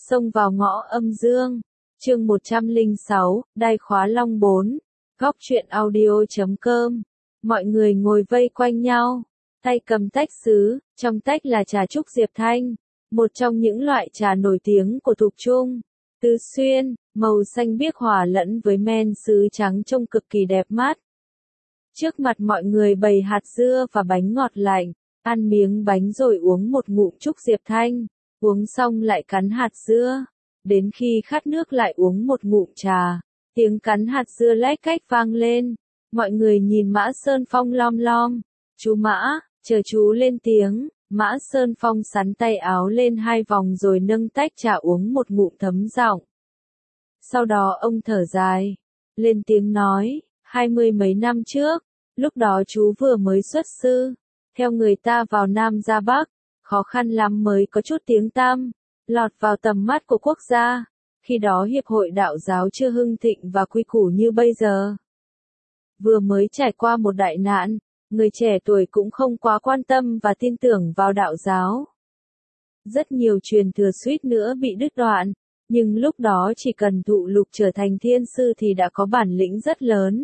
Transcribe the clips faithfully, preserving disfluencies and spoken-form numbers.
Xông vào ngõ âm dương. Chương một trăm lẻ sáu, đai khóa long bốn. Góc truyện audio chấm com. Mọi người ngồi vây quanh nhau, tay cầm tách sứ, trong tách là trà trúc Diệp Thanh, một trong những loại trà nổi tiếng của Thục Trung. Tứ xuyên, màu xanh biếc hòa lẫn với men sứ trắng trông cực kỳ đẹp mắt. Trước mặt mọi người bày hạt dưa và bánh ngọt lạnh, ăn miếng bánh rồi uống một ngụm trúc Diệp Thanh, uống xong lại cắn hạt dưa, đến khi khát nước lại uống một ngụm trà, tiếng cắn hạt dưa lách cách vang lên, mọi người nhìn Mã Sơn Phong lom lom, chú Mã, chờ chú lên tiếng. Mã Sơn Phong sắn tay áo lên hai vòng rồi nâng tách trà uống một ngụm thấm giọng. Sau đó ông thở dài, lên tiếng nói, hai mươi mấy năm trước, lúc đó chú vừa mới xuất sư, theo người ta vào Nam ra Bắc, khó khăn lắm mới có chút tiếng tăm, lọt vào tầm mắt của quốc gia, khi đó hiệp hội đạo giáo chưa hưng thịnh và quy củ như bây giờ. Vừa mới trải qua một đại nạn, người trẻ tuổi cũng không quá quan tâm và tin tưởng vào đạo giáo. Rất nhiều truyền thừa suýt nữa bị đứt đoạn, nhưng lúc đó chỉ cần thụ lục trở thành thiên sư thì đã có bản lĩnh rất lớn.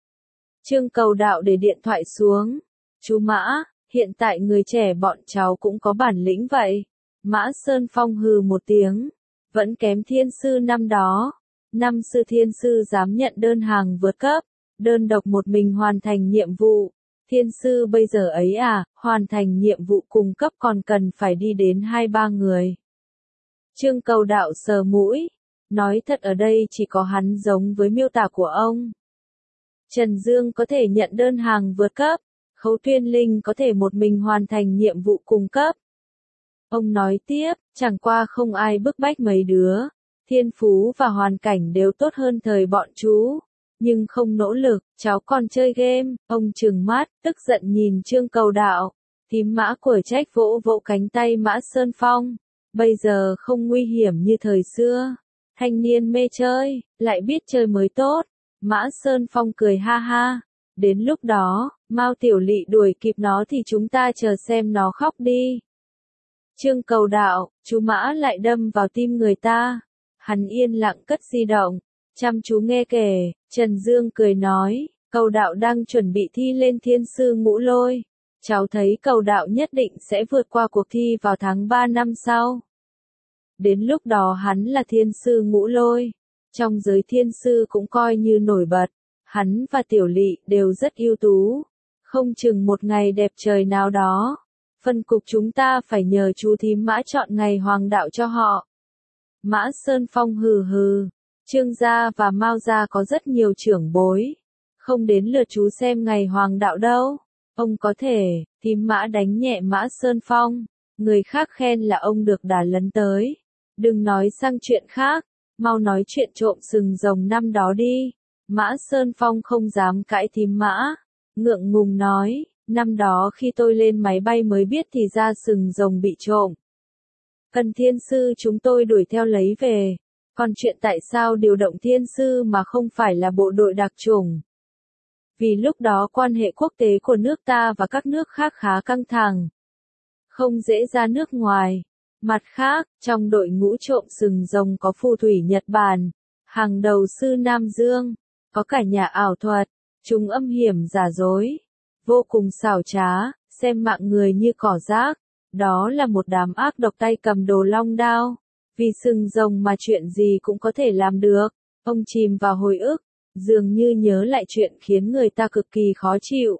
Trương Cầu Đạo để điện thoại xuống. Chú Mã, hiện tại người trẻ bọn cháu cũng có bản lĩnh vậy. Mã Sơn Phong hừ một tiếng. Vẫn kém thiên sư năm đó. Năm sư thiên sư dám nhận đơn hàng vượt cấp, đơn độc một mình hoàn thành nhiệm vụ. Thiên sư bây giờ ấy à, hoàn thành nhiệm vụ cùng cấp còn cần phải đi đến hai ba người. Trương Cầu Đạo sờ mũi, nói thật ở đây chỉ có hắn giống với miêu tả của ông. Trần Dương có thể nhận đơn hàng vượt cấp, Khấu Tuyên Linh có thể một mình hoàn thành nhiệm vụ cùng cấp. Ông nói tiếp, chẳng qua không ai bức bách mấy đứa, thiên phú và hoàn cảnh đều tốt hơn thời bọn chú. Nhưng không nỗ lực, cháu còn chơi game, ông trừng mắt, tức giận nhìn Trương Cầu Đạo. Thím Mã của trách vỗ vỗ cánh tay Mã Sơn Phong, bây giờ không nguy hiểm như thời xưa, thanh niên mê chơi, lại biết chơi mới tốt. Mã Sơn Phong cười ha ha, đến lúc đó, Mao Tiểu Lị đuổi kịp nó thì chúng ta chờ xem nó khóc đi. Trương Cầu Đạo, chú Mã lại đâm vào tim người ta, hắn yên lặng cất di động, chăm chú nghe kể. Trần Dương cười nói, Cầu Đạo đang chuẩn bị thi lên thiên sư Ngũ Lôi. Cháu thấy Cầu Đạo nhất định sẽ vượt qua cuộc thi vào tháng ba năm sau. Đến lúc đó hắn là thiên sư Ngũ Lôi. Trong giới thiên sư cũng coi như nổi bật. Hắn và Tiểu Lị đều rất ưu tú. Không chừng một ngày đẹp trời nào đó. Phân cục chúng ta phải nhờ chú thím Mã chọn ngày hoàng đạo cho họ. Mã Sơn Phong hừ hừ. Trương gia và Mao gia có rất nhiều trưởng bối, không đến lượt chú xem ngày hoàng đạo đâu. Ông có thể, thím Mã đánh nhẹ Mã Sơn Phong, người khác khen là ông được đà lấn tới. Đừng nói sang chuyện khác, mau nói chuyện trộm sừng rồng năm đó đi. Mã Sơn Phong không dám cãi thím Mã, ngượng ngùng nói, năm đó khi tôi lên máy bay mới biết thì ra sừng rồng bị trộm. Cần thiên sư chúng tôi đuổi theo lấy về. Còn chuyện tại sao điều động thiên sư mà không phải là bộ đội đặc chủng? Vì lúc đó quan hệ quốc tế của nước ta và các nước khác khá căng thẳng. Không dễ ra nước ngoài. Mặt khác, trong đội ngũ trộm sừng rồng có phù thủy Nhật Bản, hàng đầu sư Nam Dương, có cả nhà ảo thuật, chúng âm hiểm giả dối, vô cùng xảo trá, xem mạng người như cỏ rác. Đó là một đám ác độc tay cầm đồ long đao. Vì sừng rồng mà chuyện gì cũng có thể làm được. Ông chìm vào hồi ức, dường như nhớ lại chuyện khiến người ta cực kỳ khó chịu.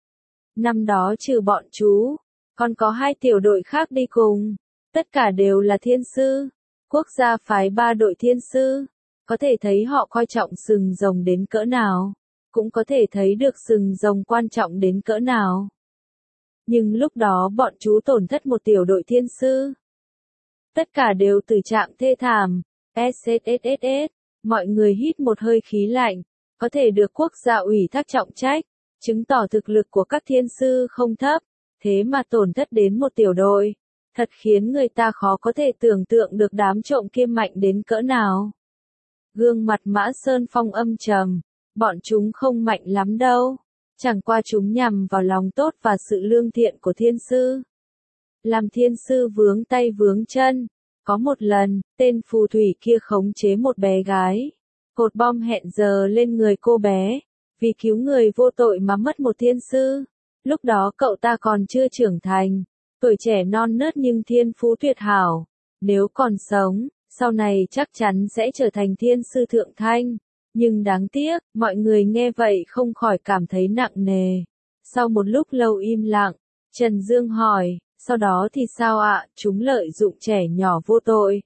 Năm đó trừ bọn chú, còn có hai tiểu đội khác đi cùng. Tất cả đều là thiên sư. Quốc gia phái ba đội thiên sư. Có thể thấy họ coi trọng sừng rồng đến cỡ nào. Cũng có thể thấy được sừng rồng quan trọng đến cỡ nào. Nhưng lúc đó bọn chú tổn thất một tiểu đội thiên sư. Tất cả đều từ trạng thê thảm. ét ét ét ét ét. Mọi người hít một hơi khí lạnh. Có thể được quốc gia ủy thác trọng trách, chứng tỏ thực lực của các thiên sư không thấp. Thế mà tổn thất đến một tiểu đội. Thật khiến người ta khó có thể tưởng tượng được đám trộm kia mạnh đến cỡ nào. Gương mặt Mã Sơn Phong âm trầm. Bọn chúng không mạnh lắm đâu. Chẳng qua chúng nhằm vào lòng tốt và sự lương thiện của thiên sư. Làm thiên sư vướng tay vướng chân, Có một lần, tên phù thủy kia khống chế một bé gái. Cột bom hẹn giờ lên người cô bé. Vì cứu người vô tội mà mất một thiên sư. Lúc đó cậu ta còn chưa trưởng thành. Tuổi trẻ non nớt nhưng thiên phú tuyệt hảo. Nếu còn sống, sau này chắc chắn sẽ trở thành thiên sư thượng thanh. Nhưng đáng tiếc, mọi người nghe vậy không khỏi cảm thấy nặng nề. Sau một lúc lâu im lặng, Trần Dương hỏi, sau đó thì sao ạ? Chúng lợi dụng trẻ nhỏ vô tội.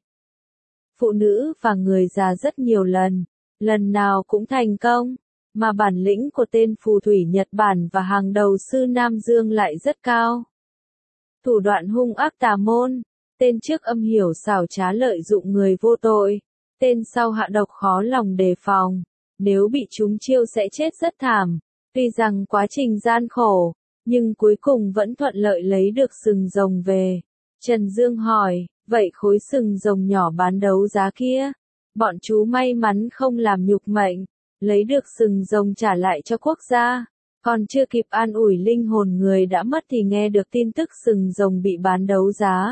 Phụ nữ và người già rất nhiều lần, lần nào cũng thành công, mà bản lĩnh của tên phù thủy Nhật Bản và hàng đầu sư Nam Dương lại rất cao. Thủ đoạn hung ác tà môn, tên trước âm hiểu xảo trá lợi dụng người vô tội, tên sau hạ độc khó lòng đề phòng, nếu bị chúng chiêu sẽ chết rất thảm. Tuy rằng quá trình gian khổ, nhưng cuối cùng vẫn thuận lợi lấy được sừng rồng về. Trần Dương hỏi, vậy khối sừng rồng nhỏ bán đấu giá kia, bọn chú may mắn không làm nhục mệnh, lấy được sừng rồng trả lại cho quốc gia. Còn chưa kịp an ủi linh hồn người đã mất thì nghe được tin tức sừng rồng bị bán đấu giá.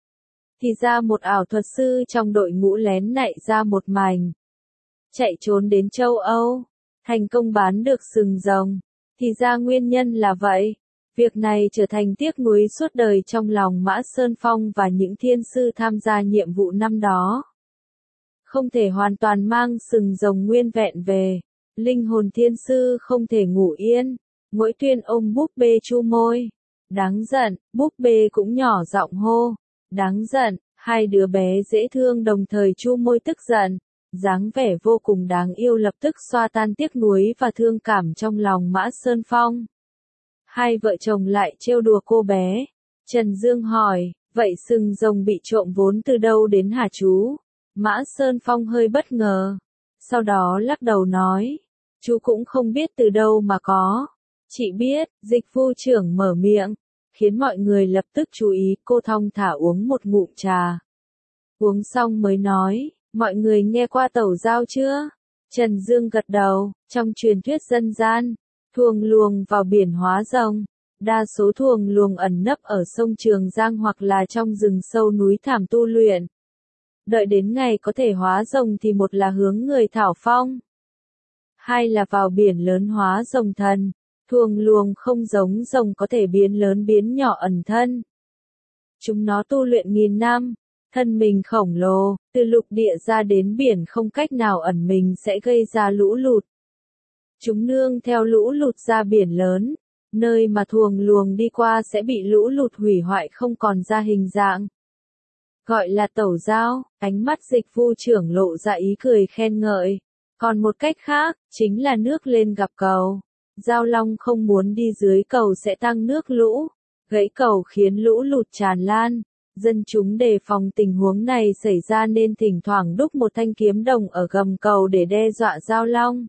Thì ra một ảo thuật sư trong đội ngũ lén nạy ra một mảnh. Chạy trốn đến châu Âu, thành công bán được sừng rồng. Thì ra nguyên nhân là vậy. Việc này trở thành tiếc nuối suốt đời trong lòng Mã Sơn Phong và những thiên sư tham gia nhiệm vụ năm đó. Không thể hoàn toàn mang sừng rồng nguyên vẹn về. Linh hồn thiên sư không thể ngủ yên. Mỗi tuyên ôm búp bê chu môi. Đáng giận, búp bê cũng nhỏ giọng hô. Đáng giận, hai đứa bé dễ thương đồng thời chu môi tức giận. Dáng vẻ vô cùng đáng yêu lập tức xoa tan tiếc nuối và thương cảm trong lòng Mã Sơn Phong. Hai vợ chồng lại trêu đùa cô bé. Trần Dương hỏi, vậy sừng rồng bị trộm vốn từ đâu đến hả chú? Mã Sơn Phong hơi bất ngờ. Sau đó lắc đầu nói, chú cũng không biết từ đâu mà có. Chị biết, dịch vụ trưởng mở miệng, khiến mọi người lập tức chú ý. Cô thong thả uống một ngụm trà. Uống xong mới nói, mọi người nghe qua tẩu giao chưa? Trần Dương gật đầu, trong truyền thuyết dân gian, thuồng luồng vào biển hóa rồng. Đa số thuồng luồng ẩn nấp ở sông Trường Giang hoặc là trong rừng sâu núi thảm tu luyện. Đợi đến ngày có thể hóa rồng thì một là hướng người thảo phong, hai là vào biển lớn hóa rồng thần. Thuồng luồng không giống rồng có thể biến lớn biến nhỏ ẩn thân. Chúng nó tu luyện nghìn năm, thân mình khổng lồ, từ lục địa ra đến biển không cách nào ẩn mình sẽ gây ra lũ lụt. Chúng nương theo lũ lụt ra biển lớn, nơi mà thuồng luồng đi qua sẽ bị lũ lụt hủy hoại không còn ra hình dạng. Gọi là tẩu giao, ánh mắt dịch vụ trưởng lộ ra ý cười khen ngợi. Còn một cách khác, chính là nước lên gặp cầu. Giao long không muốn đi dưới cầu sẽ tăng nước lũ, gãy cầu khiến lũ lụt tràn lan. Dân chúng đề phòng tình huống này xảy ra nên thỉnh thoảng đúc một thanh kiếm đồng ở gầm cầu để đe dọa giao long.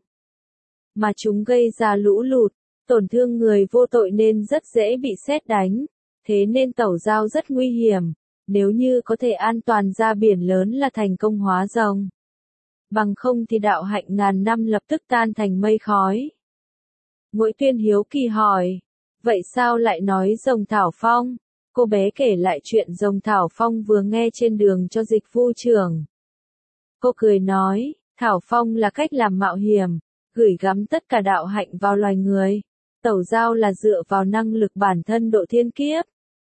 Mà chúng gây ra lũ lụt, tổn thương người vô tội nên rất dễ bị sét đánh. Thế nên tẩu giao rất nguy hiểm. Nếu như có thể an toàn ra biển lớn là thành công hóa rồng. Bằng không thì đạo hạnh ngàn năm lập tức tan thành mây khói. Ngũi Tuyên hiếu kỳ hỏi, vậy sao lại nói rồng thảo phong? Cô bé kể lại chuyện rồng thảo phong vừa nghe trên đường cho dịch vụ trưởng. Cô cười nói, thảo phong là cách làm mạo hiểm, gửi gắm tất cả đạo hạnh vào loài người. Tẩu giao là dựa vào năng lực bản thân độ thiên kiếp.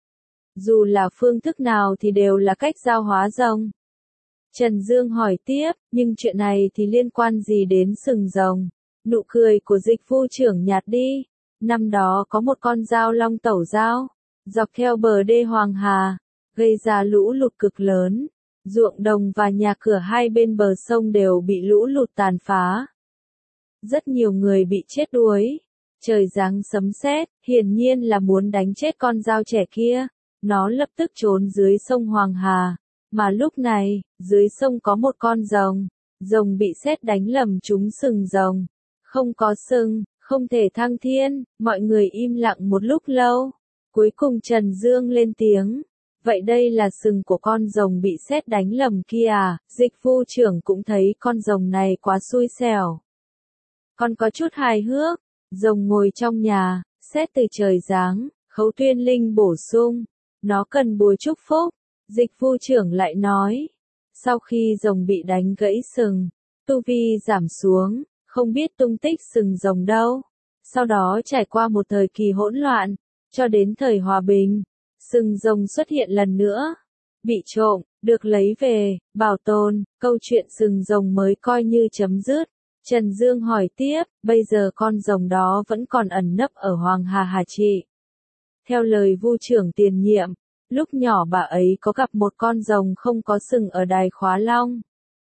Dù là phương thức nào thì đều là cách giao hóa rồng. Trần Dương hỏi tiếp, nhưng chuyện này thì liên quan gì đến sừng rồng? Nụ cười của dịch vụ trưởng nhạt đi. Năm đó có một con dao long tẩu giao, dọc theo bờ đê Hoàng Hà, gây ra lũ lụt cực lớn. Ruộng đồng và nhà cửa hai bên bờ sông đều bị lũ lụt tàn phá. Rất nhiều người bị chết đuối. Trời giáng sấm sét, hiển nhiên là muốn đánh chết con dao trẻ kia. Nó lập tức trốn dưới sông Hoàng Hà. Mà lúc này, dưới sông có một con rồng. Rồng bị sét đánh lầm trúng sừng rồng. Không có sừng, không thể thăng thiên. Mọi người im lặng một lúc lâu. Cuối cùng Trần Dương lên tiếng. Vậy đây là sừng của con rồng bị sét đánh lầm kia à? Dịch vụ trưởng cũng thấy con rồng này quá xui xẻo. Còn có chút hài hước. Rồng ngồi trong nhà, sét từ trời giáng. Khấu Tuyên Linh bổ sung. Nó cần bùa chúc phúc. Dịch vu trưởng lại nói. Sau khi rồng bị đánh gãy sừng, tu vi giảm xuống, không biết tung tích sừng rồng đâu. Sau đó trải qua một thời kỳ hỗn loạn, cho đến thời hòa bình, sừng rồng xuất hiện lần nữa. Bị trộm, được lấy về, bảo tồn, câu chuyện sừng rồng mới coi như chấm dứt. Trần Dương hỏi tiếp, bây giờ con rồng đó vẫn còn ẩn nấp ở Hoàng Hà hả chị? Theo lời vu trưởng tiền nhiệm, lúc nhỏ bà ấy có gặp một con rồng không có sừng ở Đài Khóa Long.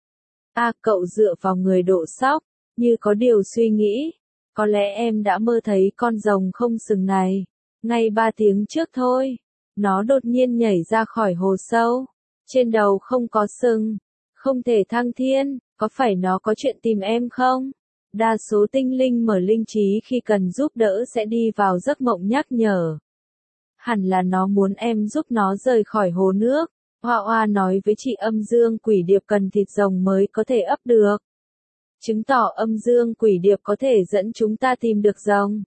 A à, cậu dựa vào người độ sóc, như có điều suy nghĩ. Có lẽ em đã mơ thấy con rồng không sừng này. Ngay ba tiếng trước thôi, nó đột nhiên nhảy ra khỏi hồ sâu. Trên đầu không có sừng, không thể thăng thiên, có phải nó có chuyện tìm em không? Đa số tinh linh mở linh trí khi cần giúp đỡ sẽ đi vào giấc mộng nhắc nhở. Hẳn là nó muốn em giúp nó rời khỏi hồ nước. Hoa Hoa nói với chị âm dương quỷ điệp cần thịt rồng mới có thể ấp được. Chứng tỏ âm dương quỷ điệp có thể dẫn chúng ta tìm được rồng.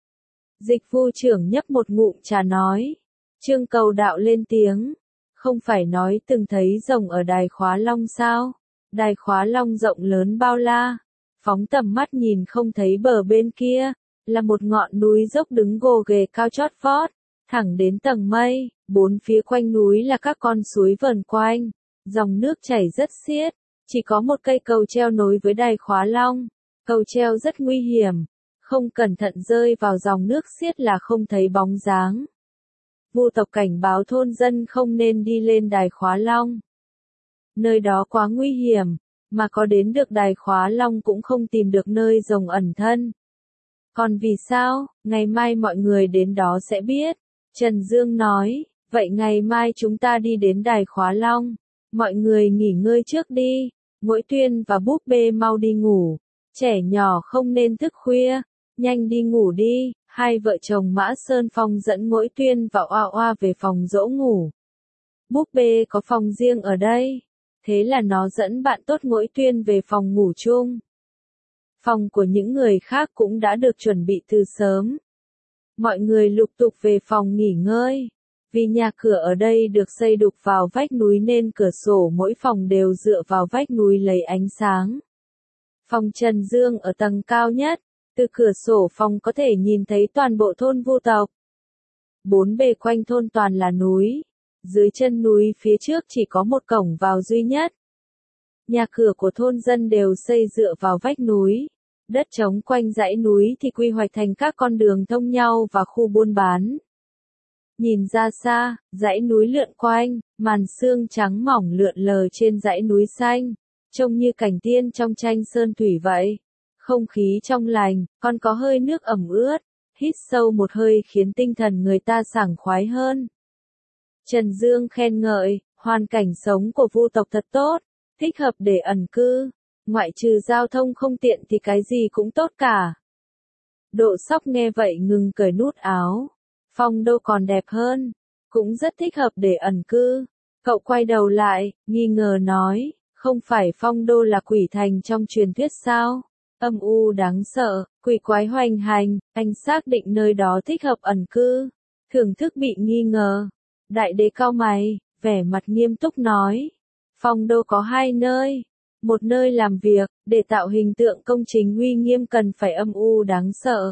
Dịch vu trưởng nhấp một ngụm trà nói. Trương Cầu Đạo lên tiếng. Không phải nói từng thấy rồng ở Đài Khóa Long sao? Đài Khóa Long rộng lớn bao la. Phóng tầm mắt nhìn không thấy bờ bên kia, là một ngọn núi dốc đứng gồ ghề cao chót vót, thẳng đến tầng mây, bốn phía quanh núi là các con suối vờn quanh, dòng nước chảy rất xiết, chỉ có một cây cầu treo nối với Đài Khóa Long. Cầu treo rất nguy hiểm, không cẩn thận rơi vào dòng nước xiết là không thấy bóng dáng. Vu tộc cảnh báo thôn dân không nên đi lên Đài Khóa Long. Nơi đó quá nguy hiểm, mà có đến được Đài Khóa Long cũng không tìm được nơi rồng ẩn thân. Còn vì sao, ngày mai mọi người đến đó sẽ biết. Trần Dương nói, vậy ngày mai chúng ta đi đến Đài Khóa Long. Mọi người nghỉ ngơi trước đi, Ngỗi Tuyên và Búp Bê mau đi ngủ. Trẻ nhỏ không nên thức khuya, nhanh đi ngủ đi. Hai vợ chồng Mã Sơn Phong dẫn Ngỗi Tuyên và Oa Oa về phòng dỗ ngủ. Búp Bê có phòng riêng ở đây. Thế là nó dẫn bạn tốt Ngỗi Tuyên về phòng ngủ chung. Phòng của những người khác cũng đã được chuẩn bị từ sớm. Mọi người lục tục về phòng nghỉ ngơi. Vì nhà cửa ở đây được xây đục vào vách núi nên cửa sổ mỗi phòng đều dựa vào vách núi lấy ánh sáng. Phòng Trần Dương ở tầng cao nhất, từ cửa sổ phòng có thể nhìn thấy toàn bộ thôn Vu tộc. Bốn bề quanh thôn toàn là núi. Dưới chân núi phía trước chỉ có một cổng vào duy nhất. Nhà cửa của thôn dân đều xây dựa vào vách núi. Đất trống quanh dãy núi thì quy hoạch thành các con đường thông nhau và khu buôn bán. Nhìn ra xa, dãy núi lượn quanh, màn sương trắng mỏng lượn lờ trên dãy núi xanh, trông như cảnh tiên trong tranh sơn thủy vậy. Không khí trong lành, còn có hơi nước ẩm ướt, hít sâu một hơi khiến tinh thần người ta sảng khoái hơn. Trần Dương khen ngợi, hoàn cảnh sống của Vu tộc thật tốt, thích hợp để ẩn cư, ngoại trừ giao thông không tiện thì cái gì cũng tốt cả. Độ Sóc nghe vậy ngừng cởi nút áo, Phong Đô còn đẹp hơn, cũng rất thích hợp để ẩn cư. Cậu quay đầu lại, nghi ngờ nói, không phải Phong Đô là quỷ thành trong truyền thuyết sao? Âm u đáng sợ, quỷ quái hoành hành, anh xác định nơi đó thích hợp ẩn cư. Thưởng thức bị nghi ngờ. Đại đế cau mày, vẻ mặt nghiêm túc nói. Phong Đô có hai nơi. Một nơi làm việc, để tạo hình tượng công chính uy nghiêm cần phải âm u đáng sợ.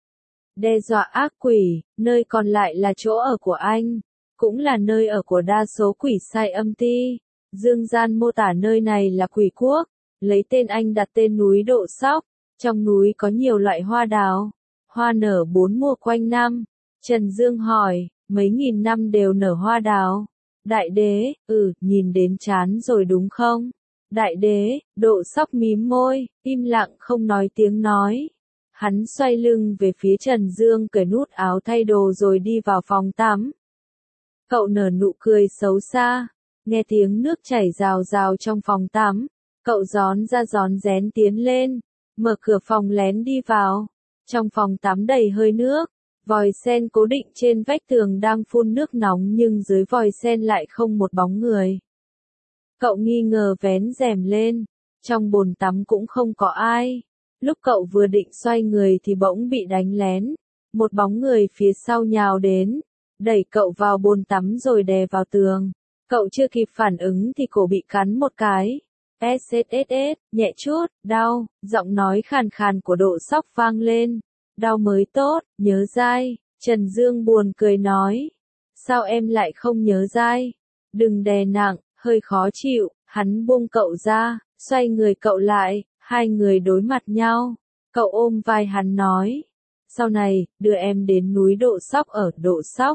Đe dọa ác quỷ, nơi còn lại là chỗ ở của anh. Cũng là nơi ở của đa số quỷ sai âm ti. Dương gian mô tả nơi này là quỷ quốc. Lấy tên anh đặt tên núi Độ Sóc. Trong núi có nhiều loại hoa đào. Hoa nở bốn mùa quanh năm. Trần Dương hỏi, mấy nghìn năm đều nở hoa đào. Đại đế, ừ, nhìn đến chán rồi đúng không? Đại đế, Độ Sóc mím môi, im lặng không nói tiếng nói. Hắn xoay lưng về phía Trần Dương cởi nút áo thay đồ rồi đi vào phòng tắm. Cậu nở nụ cười xấu xa, nghe tiếng nước chảy rào rào trong phòng tắm. Cậu gión ra gión rén tiến lên, mở cửa phòng lén đi vào. Trong phòng tắm đầy hơi nước, vòi sen cố định trên vách tường đang phun nước nóng nhưng dưới vòi sen lại không một bóng người. Cậu nghi ngờ vén rèm lên, trong bồn tắm cũng không có ai. Lúc cậu vừa định xoay người thì bỗng bị đánh lén. Một bóng người phía sau nhào đến, đẩy cậu vào bồn tắm rồi đè vào tường. Cậu chưa kịp phản ứng thì cổ bị cắn một cái. ét ét ét ét, nhẹ chút, đau, giọng nói khàn khàn của Độ Sóc vang lên. Đau mới tốt, nhớ dai. Trần Dương buồn cười nói. Sao em lại không nhớ dai? Đừng đè nặng, hơi khó chịu. Hắn buông cậu ra, xoay người cậu lại, hai người đối mặt nhau. Cậu ôm vai hắn nói. Sau này, đưa em đến núi Độ Sóc ở Độ Sóc.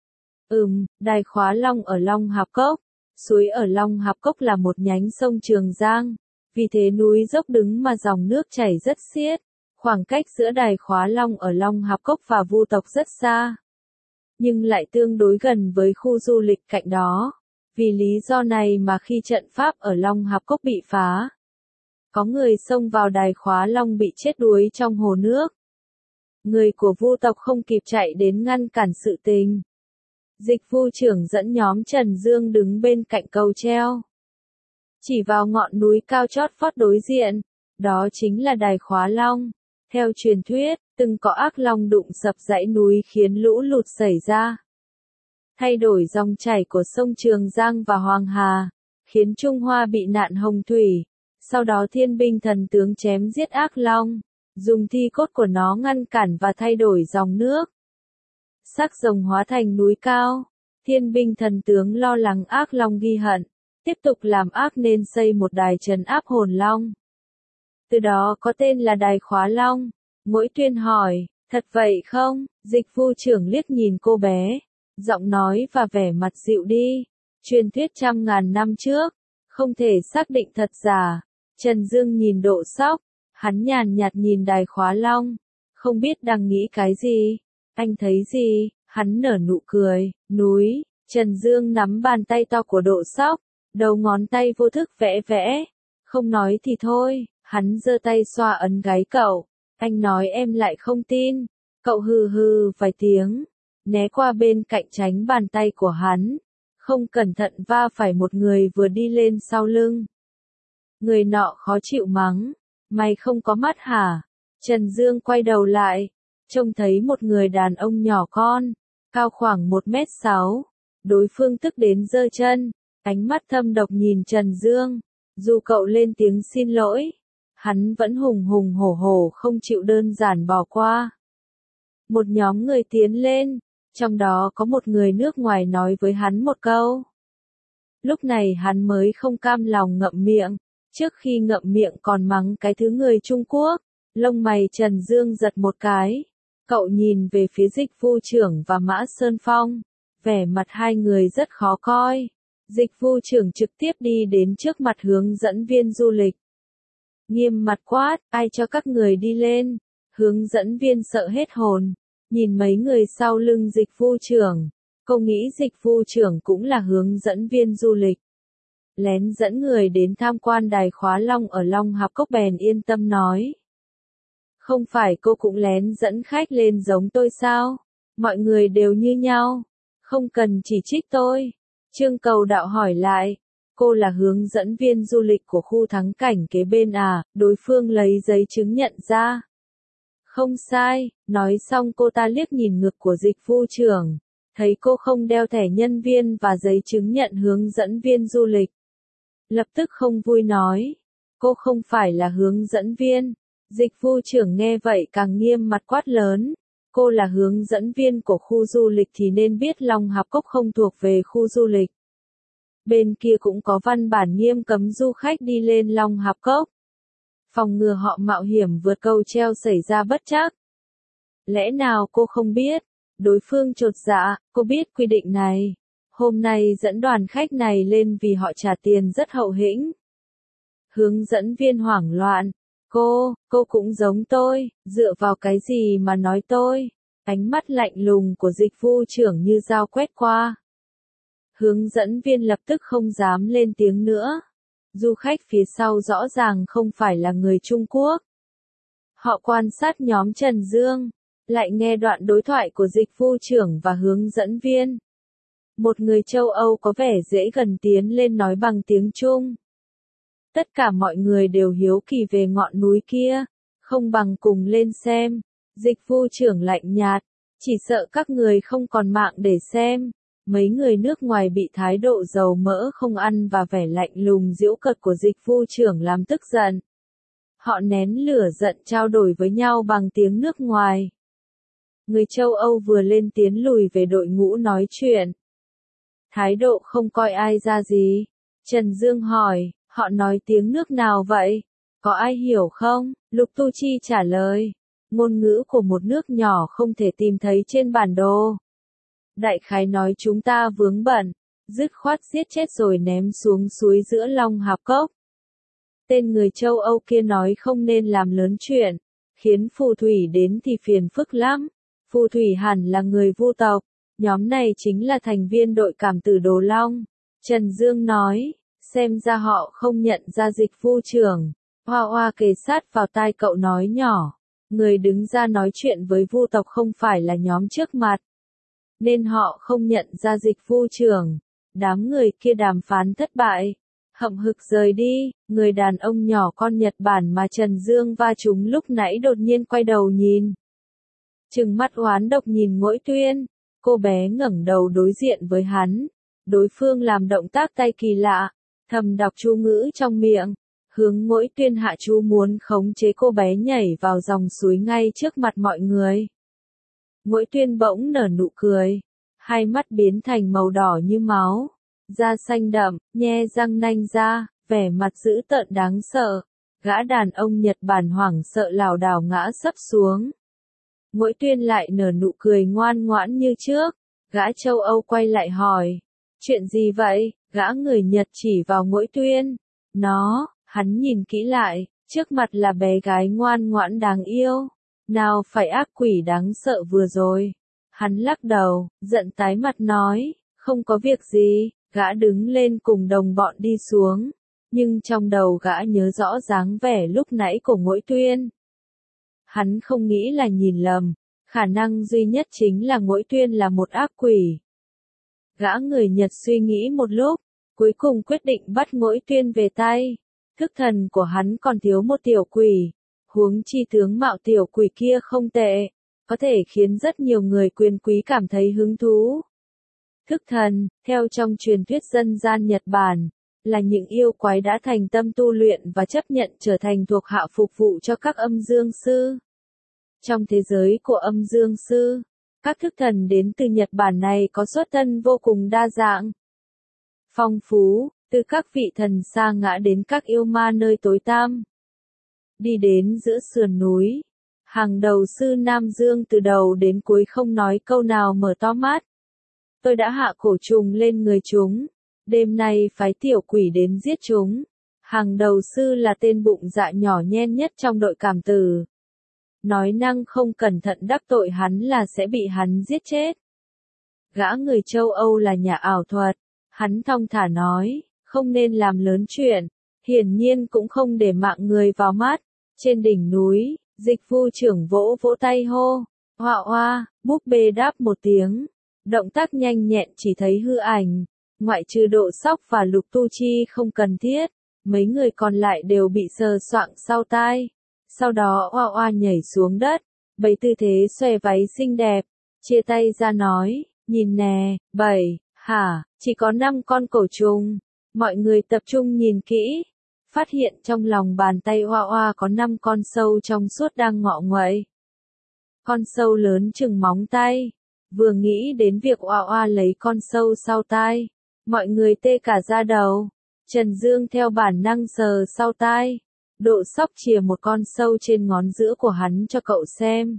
Ừm, đài Khóa Long ở Long Hạp Cốc. Suối ở Long Hạp Cốc là một nhánh sông Trường Giang. Vì thế núi dốc đứng mà dòng nước chảy rất xiết. Khoảng cách giữa đài Khóa Long ở Long Hạp Cốc và Vu Tộc rất xa. Nhưng lại tương đối gần với khu du lịch cạnh đó. Vì lý do này mà khi trận pháp ở Long Hạp Cốc bị phá, có người xông vào đài Khóa Long bị chết đuối trong hồ nước. Người của Vu tộc không kịp chạy đến ngăn cản sự tình. Dịch Vu trưởng dẫn nhóm Trần Dương đứng bên cạnh cầu treo. Chỉ vào ngọn núi cao chót vót đối diện. Đó chính là đài Khóa Long. Theo truyền thuyết, từng có ác long đụng sập dãy núi khiến lũ lụt xảy ra. Thay đổi dòng chảy của sông Trường Giang và Hoàng Hà, khiến Trung Hoa bị nạn hồng thủy. Sau đó thiên binh thần tướng chém giết ác long, dùng thi cốt của nó ngăn cản và thay đổi dòng nước. Xác rồng hóa thành núi cao, thiên binh thần tướng lo lắng ác long ghi hận, tiếp tục làm ác nên xây một đài trấn áp hồn long. Từ đó có tên là đài Khóa Long. Mỗi Tuyên hỏi, thật vậy không? Dịch Vu trưởng liếc nhìn cô bé, giọng nói và vẻ mặt dịu đi. Truyền thuyết trăm ngàn năm trước, không thể xác định thật giả. Trần Dương nhìn Độ Sóc, hắn nhàn nhạt nhìn đài Khóa Long, không biết đang nghĩ cái gì. Anh thấy gì? Hắn nở nụ cười. Núi. Trần Dương nắm bàn tay to của Độ Sóc, đầu ngón tay vô thức vẽ vẽ. Không nói thì thôi, hắn giơ tay xoa ấn gáy cậu. Anh nói em lại không tin. Cậu hừ hừ vài tiếng, né qua bên cạnh tránh bàn tay của hắn. Không cẩn thận va phải một người vừa đi lên sau lưng. Người nọ khó chịu mắng. Mày không có mắt hả? Trần Dương quay đầu lại, trông thấy một người đàn ông nhỏ con, cao khoảng một mét sáu. Đối phương tức đến giơ chân, ánh mắt thâm độc nhìn Trần Dương. Dù cậu lên tiếng xin lỗi, hắn vẫn hùng hùng hổ hổ không chịu đơn giản bỏ qua. Một nhóm người tiến lên, trong đó có một người nước ngoài nói với hắn một câu. Lúc này hắn mới không cam lòng ngậm miệng, trước khi ngậm miệng còn mắng cái thứ người Trung Quốc. Lông mày Trần Dương giật một cái, cậu nhìn về phía Dịch Vu trưởng và Mã Sơn Phong, vẻ mặt hai người rất khó coi. Dịch Vu trưởng trực tiếp đi đến trước mặt hướng dẫn viên du lịch. Nghiêm mặt quát, ai cho các người đi lên? Hướng dẫn viên sợ hết hồn, nhìn mấy người sau lưng Dịch Vu trưởng. Cô nghĩ Dịch Vu trưởng cũng là hướng dẫn viên du lịch. Lén dẫn người đến tham quan đài Khóa Long ở Long Hạp Cốc bèn yên tâm nói. Không phải cô cũng lén dẫn khách lên giống tôi sao? Mọi người đều như nhau. Không cần chỉ trích tôi. Trương Cầu Đạo hỏi lại. Cô là hướng dẫn viên du lịch của khu thắng cảnh kế bên à? Đối phương lấy giấy chứng nhận ra. Không sai. Nói xong cô ta liếc nhìn ngực của Dịch Vu trưởng. Thấy cô không đeo thẻ nhân viên và giấy chứng nhận hướng dẫn viên du lịch. Lập tức không vui nói. Cô không phải là hướng dẫn viên. Dịch Vu trưởng nghe vậy càng nghiêm mặt quát lớn. Cô là hướng dẫn viên của khu du lịch thì nên biết Long Hạp Cốc không thuộc về khu du lịch. Bên kia cũng có văn bản nghiêm cấm du khách đi lên Long Hạp Cốc. Phòng ngừa họ mạo hiểm vượt cầu treo xảy ra bất trắc. Lẽ nào cô không biết? Đối phương chột dạ, cô biết quy định này. Hôm nay dẫn đoàn khách này lên vì họ trả tiền rất hậu hĩnh. Hướng dẫn viên hoảng loạn. Cô, cô cũng giống tôi, dựa vào cái gì mà nói tôi? Ánh mắt lạnh lùng của Dịch Vu trưởng như dao quét qua. Hướng dẫn viên lập tức không dám lên tiếng nữa. Du khách phía sau rõ ràng không phải là người Trung Quốc. Họ quan sát nhóm Trần Dương, lại nghe đoạn đối thoại của Dịch Vu trưởng và hướng dẫn viên. Một người châu Âu có vẻ dễ gần tiến lên nói bằng tiếng Trung. Tất cả mọi người đều hiếu kỳ về ngọn núi kia, không bằng cùng lên xem. Dịch Vu trưởng lạnh nhạt, chỉ sợ các người không còn mạng để xem. Mấy người nước ngoài bị thái độ dầu mỡ không ăn và vẻ lạnh lùng giễu cợt của dịch vụ trưởng làm tức giận. Họ nén lửa giận trao đổi với nhau bằng tiếng nước ngoài. Người châu Âu vừa lên tiến lùi về đội ngũ nói chuyện. Thái độ không coi ai ra gì. Trần Dương hỏi, họ nói tiếng nước nào vậy? Có ai hiểu không? Lục Tu Chi trả lời. Ngôn ngữ của một nước nhỏ không thể tìm thấy trên bản đồ. Đại khái nói chúng ta vướng bận, dứt khoát giết chết rồi ném xuống suối giữa Long Hạp Cốc. Tên người châu Âu kia nói không nên làm lớn chuyện, khiến phù thủy đến thì phiền phức lắm. Phù thủy hẳn là người Vu tộc, nhóm này chính là thành viên đội cảm tử Đồ Long. Trần Dương nói, xem ra họ không nhận ra dịch vụ trưởng. Hoa Hoa kề sát vào tai cậu nói nhỏ, người đứng ra nói chuyện với Vu tộc không phải là nhóm trước mặt, nên họ không nhận ra dịch vụ trưởng. Đám người kia đàm phán thất bại, hậm hực rời đi. Người đàn ông nhỏ con Nhật Bản mà Trần Dương va trúng lúc nãy đột nhiên quay đầu nhìn. Trừng mắt oán độc nhìn Ngỗi Tuyên, cô bé ngẩng đầu đối diện với hắn. Đối phương làm động tác tay kỳ lạ, thầm đọc chú ngữ trong miệng, hướng Ngỗi Tuyên hạ chú muốn khống chế cô bé nhảy vào dòng suối ngay trước mặt mọi người. Ngỗi Tuyên bỗng nở nụ cười, hai mắt biến thành màu đỏ như máu, da xanh đậm, nhe răng nanh ra, vẻ mặt dữ tợn đáng sợ. Gã đàn ông Nhật Bản hoảng sợ lảo đảo ngã sấp xuống. Ngỗi Tuyên lại nở nụ cười ngoan ngoãn như trước. Gã châu Âu quay lại hỏi, chuyện gì vậy? Gã người Nhật chỉ vào Ngỗi Tuyên. Nó, hắn nhìn kỹ lại, trước mặt là bé gái ngoan ngoãn đáng yêu. Nào phải ác quỷ đáng sợ vừa rồi. Hắn lắc đầu, giận tái mặt nói, không có việc gì. Gã đứng lên cùng đồng bọn đi xuống, nhưng trong đầu gã nhớ rõ dáng vẻ lúc nãy của Ngỗi Tuyên. Hắn không nghĩ là nhìn lầm, khả năng duy nhất chính là Ngỗi Tuyên là một ác quỷ. Gã người Nhật suy nghĩ một lúc, cuối cùng quyết định bắt Ngỗi Tuyên về tay. Thức thần của hắn còn thiếu một tiểu quỷ, huống chi tướng mạo tiểu quỷ kia không tệ, có thể khiến rất nhiều người quyền quý cảm thấy hứng thú. Thức thần, theo trong truyền thuyết dân gian Nhật Bản, là những yêu quái đã thành tâm tu luyện và chấp nhận trở thành thuộc hạ phục vụ cho các âm dương sư. Trong thế giới của âm dương sư, các thức thần đến từ Nhật Bản này có xuất thân vô cùng đa dạng, phong phú, từ các vị thần sa ngã đến các yêu ma nơi tối tăm. Đi đến giữa sườn núi, hàng đầu sư Nam Dương từ đầu đến cuối không nói câu nào mở to mắt. Tôi đã hạ cổ trùng lên người chúng, đêm nay phái tiểu quỷ đến giết chúng. Hàng đầu sư là tên bụng dạ nhỏ nhen nhất trong đội cảm tử. Nói năng không cẩn thận đắc tội hắn là sẽ bị hắn giết chết. Gã người châu Âu là nhà ảo thuật, hắn thong thả nói, không nên làm lớn chuyện, hiển nhiên cũng không để mạng người vào mắt. Trên đỉnh núi, dịch vụ trưởng vỗ vỗ tay hô, hoa hoa, búp bê đáp một tiếng. Động tác nhanh nhẹn chỉ thấy hư ảnh, ngoại trừ Độ Sóc và Lục Tu Chi không cần thiết, mấy người còn lại đều bị sờ soạng sau tai. Sau đó oa oa nhảy xuống đất, bày tư thế xòe váy xinh đẹp, chia tay ra nói, nhìn nè, bảy, hả, chỉ có năm con cổ trùng. Mọi người tập trung nhìn kỹ, phát hiện trong lòng bàn tay oa oa có năm con sâu trong suốt đang ngọ nguậy. Con sâu lớn chừng móng tay. Vừa nghĩ đến việc oa oa lấy con sâu sau tai, mọi người tê cả da đầu. Trần Dương theo bản năng sờ sau tai. Độ Sóc chìa một con sâu trên ngón giữa của hắn cho cậu xem.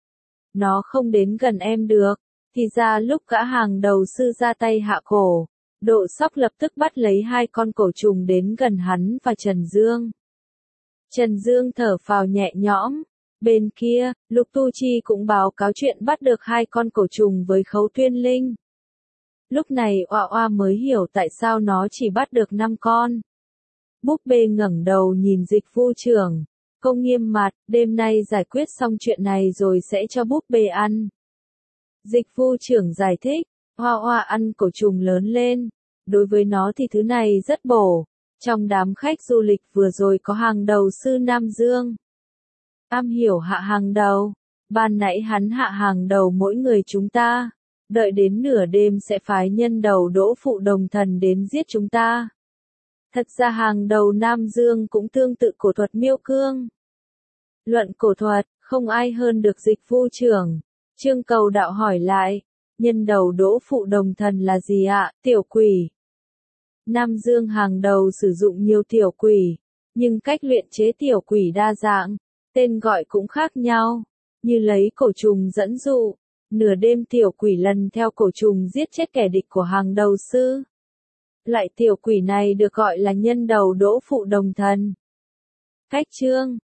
Nó không đến gần em được. Thì ra lúc gã hàng đầu sư ra tay hạ cổ, Độ Sóc lập tức bắt lấy hai con cổ trùng đến gần hắn và Trần Dương. Trần Dương thở phào nhẹ nhõm. Bên kia, Lục Tu Chi cũng báo cáo chuyện bắt được hai con cổ trùng với Khấu Tuyên Linh. Lúc này oa oa mới hiểu tại sao nó chỉ bắt được năm con. Búp bê ngẩng đầu nhìn dịch vụ trưởng, cô nghiêm mặt, đêm nay giải quyết xong chuyện này rồi sẽ cho búp bê ăn. Dịch vụ trưởng giải thích, oa oa ăn cổ trùng lớn lên, đối với nó thì thứ này rất bổ. Trong đám khách du lịch vừa rồi có hàng đầu sư Nam Dương. Am hiểu hạ hàng đầu, ban nãy hắn hạ hàng đầu mỗi người chúng ta. đợi đến nửa đêm sẽ phái nhân đầu đỗ phụ đồng thần đến giết chúng ta. Thật ra hàng đầu Nam Dương cũng tương tự cổ thuật miêu cương. Luận cổ thuật, không ai hơn được Dịch Vu trưởng. Trương Cầu Đạo hỏi lại, nhân đầu đỗ phụ đồng thần là gì ạ? Tiểu quỷ. Nam Dương hàng đầu sử dụng nhiều tiểu quỷ, nhưng cách luyện chế tiểu quỷ đa dạng, tên gọi cũng khác nhau, như lấy cổ trùng dẫn dụ, nửa đêm tiểu quỷ lần theo cổ trùng giết chết kẻ địch của hàng đầu sư. Lại tiểu quỷ này được gọi là nhân đầu đỗ phụ đồng thần. Cách chương